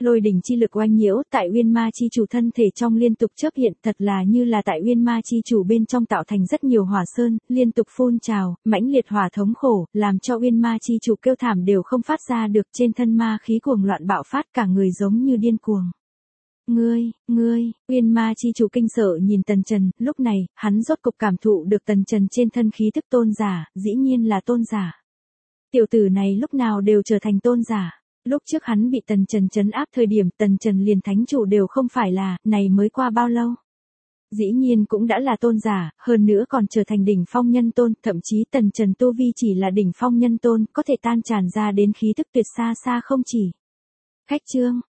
Lôi đỉnh chi lực oanh nhiễu, tại Uyên Ma chi chủ thân thể trong liên tục chớp hiện, thật là như là tại Uyên Ma chi chủ bên trong tạo thành rất nhiều hỏa sơn, liên tục phun trào, mãnh liệt hỏa thống khổ, làm cho Uyên Ma chi chủ kêu thảm đều không phát ra được, trên thân ma khí cuồng loạn bạo phát, cả người giống như điên cuồng. Ngươi, Uyên Ma chi chủ kinh sợ nhìn Tần Trần, lúc này, hắn rốt cục cảm thụ được Tần Trần trên thân khí thức tôn giả, dĩ nhiên là tôn giả. Tiểu tử này lúc nào đều trở thành tôn giả. Lúc trước hắn bị Tần Trần trấn áp thời điểm Tần Trần liền thánh chủ đều không phải là, này mới qua bao lâu. Dĩ nhiên cũng đã là tôn giả, hơn nữa còn trở thành đỉnh phong nhân tôn, thậm chí Tần Trần tu vi chỉ là đỉnh phong nhân tôn, có thể tan tràn ra đến khí thức tuyệt xa xa không chỉ. Khách trương,